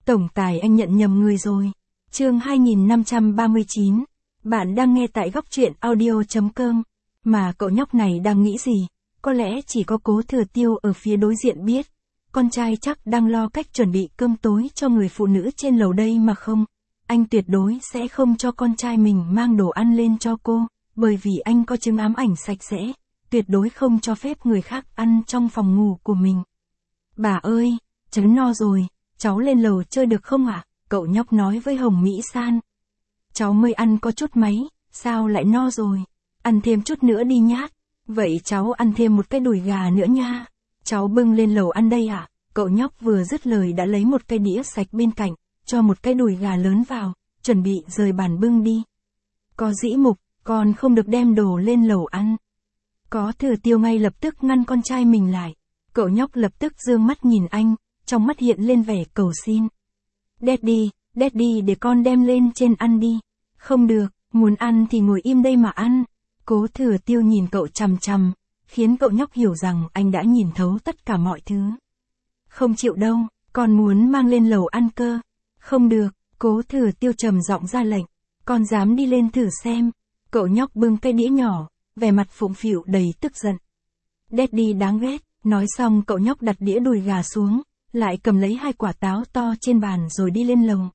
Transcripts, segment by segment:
Tổng tài anh nhận nhầm người rồi. Chương 2539. Bạn đang nghe tại góc truyện audio.com. Mà cậu nhóc này đang nghĩ gì? Có lẽ chỉ có Cố Thừa Tiêu ở phía đối diện biết. Con trai chắc đang lo cách chuẩn bị cơm tối cho người phụ nữ trên lầu đây mà không. Anh tuyệt đối sẽ không cho con trai mình mang đồ ăn lên cho cô, bởi vì anh có chứng ám ảnh sạch sẽ. Tuyệt đối không cho phép người khác ăn trong phòng ngủ của mình. Bà ơi, cháu no rồi, cháu lên lầu chơi được không ạ? Cậu nhóc nói với Hồng Mỹ San. Cháu mới ăn có chút mấy, sao lại no rồi? Ăn thêm chút nữa đi nhát. Vậy cháu ăn thêm một cái đùi gà nữa nha. Cháu bưng lên lầu ăn đây ạ. Cậu nhóc vừa dứt lời đã lấy một cái đĩa sạch bên cạnh, cho một cái đùi gà lớn vào, chuẩn bị rời bàn bưng đi. Có dĩ mục, con không được đem đồ lên lầu ăn. Có Thừa Tiêu ngay lập tức ngăn con trai mình lại. Cậu nhóc lập tức dương mắt nhìn anh, trong mắt hiện lên vẻ cầu xin. Daddy, để con đem lên trên ăn đi. Không được, muốn ăn thì ngồi im đây mà ăn. Cố Thừa Tiêu nhìn cậu chằm chằm, khiến cậu nhóc hiểu rằng anh đã nhìn thấu tất cả mọi thứ. Không chịu đâu, con muốn mang lên lầu ăn cơ. Không được, Cố Thừa Tiêu trầm giọng ra lệnh. Con dám đi lên thử xem. Cậu nhóc bưng cái đĩa nhỏ, vẻ mặt phụng phịu đầy tức giận. Daddy đáng ghét. Nói xong cậu nhóc đặt đĩa đùi gà xuống, lại cầm lấy 2 quả táo to trên bàn rồi đi lên lầu.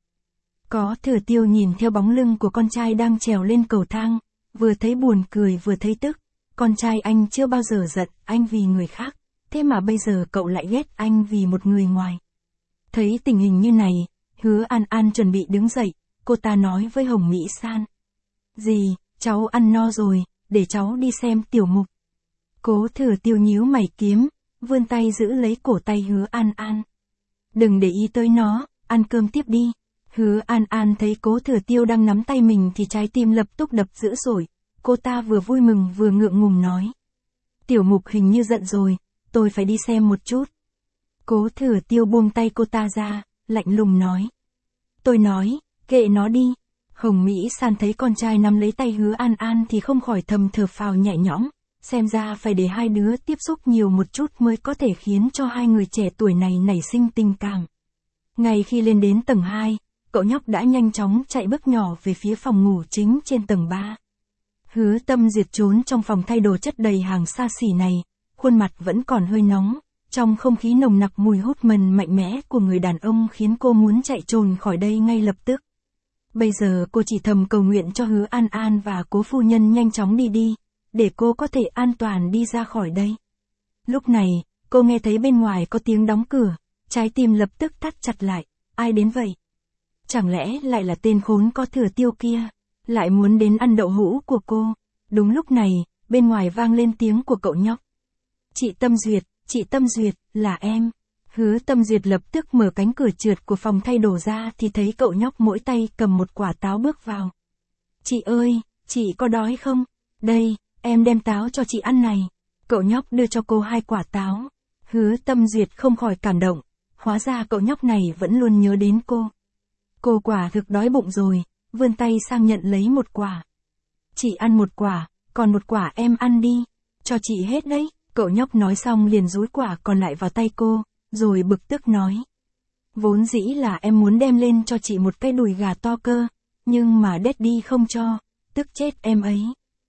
Có Thừa Tiêu nhìn theo bóng lưng của con trai đang trèo lên cầu thang, vừa thấy buồn cười vừa thấy tức. Con trai anh chưa bao giờ giận anh vì người khác, thế mà bây giờ cậu lại ghét anh vì một người ngoài. Thấy tình hình như này, Hứa An An chuẩn bị đứng dậy, cô ta nói với Hồng Mỹ San. Dì, cháu ăn no rồi, để cháu đi xem tiểu mục. Cố Thừa Tiêu nhíu mày kiếm, vươn tay giữ lấy cổ tay Hứa An An. Đừng để ý tới nó, ăn cơm tiếp đi. Hứa An An thấy Cố Thừa Tiêu đang nắm tay mình thì trái tim lập tức đập dữ dội. Cô ta vừa vui mừng vừa ngượng ngùng nói. Tiểu mục hình như giận rồi, tôi phải đi xem một chút. Cố Thừa Tiêu buông tay cô ta ra, lạnh lùng nói. Tôi nói, kệ nó đi. Hồng Mỹ San thấy con trai nắm lấy tay Hứa An An thì không khỏi thầm thở phào nhẹ nhõm. Xem ra phải để hai đứa tiếp xúc nhiều một chút mới có thể khiến cho hai người trẻ tuổi này nảy sinh tình cảm. Ngay khi lên đến tầng 2, cậu nhóc đã nhanh chóng chạy bước nhỏ về phía phòng ngủ chính trên tầng 3. Hứa Tâm Duyệt trốn trong phòng thay đồ chất đầy hàng xa xỉ này, khuôn mặt vẫn còn hơi nóng, trong không khí nồng nặc mùi hút mần mạnh mẽ của người đàn ông khiến cô muốn chạy trốn khỏi đây ngay lập tức. Bây giờ cô chỉ thầm cầu nguyện cho Hứa An An và Cố phu nhân nhanh chóng đi, để cô có thể an toàn đi ra khỏi đây. Lúc này, cô nghe thấy bên ngoài có tiếng đóng cửa, trái tim lập tức thắt chặt lại. Ai đến vậy? Chẳng lẽ lại là tên khốn Có Thừa Tiêu kia, lại muốn đến ăn đậu hũ của cô? Đúng lúc này, bên ngoài vang lên tiếng của cậu nhóc. Chị Tâm Duyệt, là em. Hứa Tâm Duyệt lập tức mở cánh cửa trượt của phòng thay đồ ra thì thấy cậu nhóc mỗi tay cầm một quả táo bước vào. Chị ơi, chị có đói không? Đây, em đem táo cho chị ăn này. Cậu nhóc đưa cho cô 2 quả táo. Hứa Tâm Duyệt không khỏi cảm động. Hóa ra cậu nhóc này vẫn luôn nhớ đến cô. Cô quả thực đói bụng rồi, vươn tay sang nhận lấy một quả. Chị ăn một quả, còn một quả em ăn đi. Cho chị hết đấy. Cậu nhóc nói xong liền dúi quả còn lại vào tay cô, rồi bực tức nói. Vốn dĩ là em muốn đem lên cho chị một cái đùi gà to cơ, nhưng mà Daddy không cho, tức chết em ấy.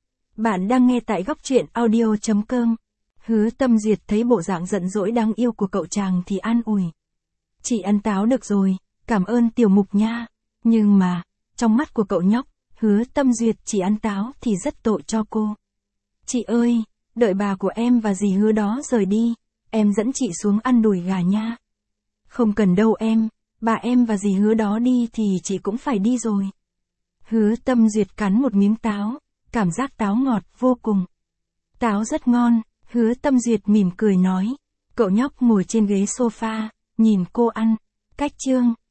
Bạn đang nghe tại góc truyện audio.com. Hứa Tâm Duyệt thấy bộ dạng giận dỗi đáng yêu của cậu chàng thì an ủi. Chị ăn táo được rồi, cảm ơn tiểu mục nha. Nhưng mà, trong mắt của cậu nhóc, Hứa Tâm Duyệt chỉ ăn táo thì rất tội cho cô. Chị ơi, đợi bà của em và dì Hứa đó rời đi, em dẫn chị xuống ăn đùi gà nha. Không cần đâu em, bà em và dì Hứa đó đi thì chị cũng phải đi rồi. Hứa Tâm Duyệt cắn một miếng táo, cảm giác táo ngọt vô cùng. Táo rất ngon, Hứa Tâm Duyệt mỉm cười nói. Cậu nhóc ngồi trên ghế sofa, nhìn cô ăn. Cách chương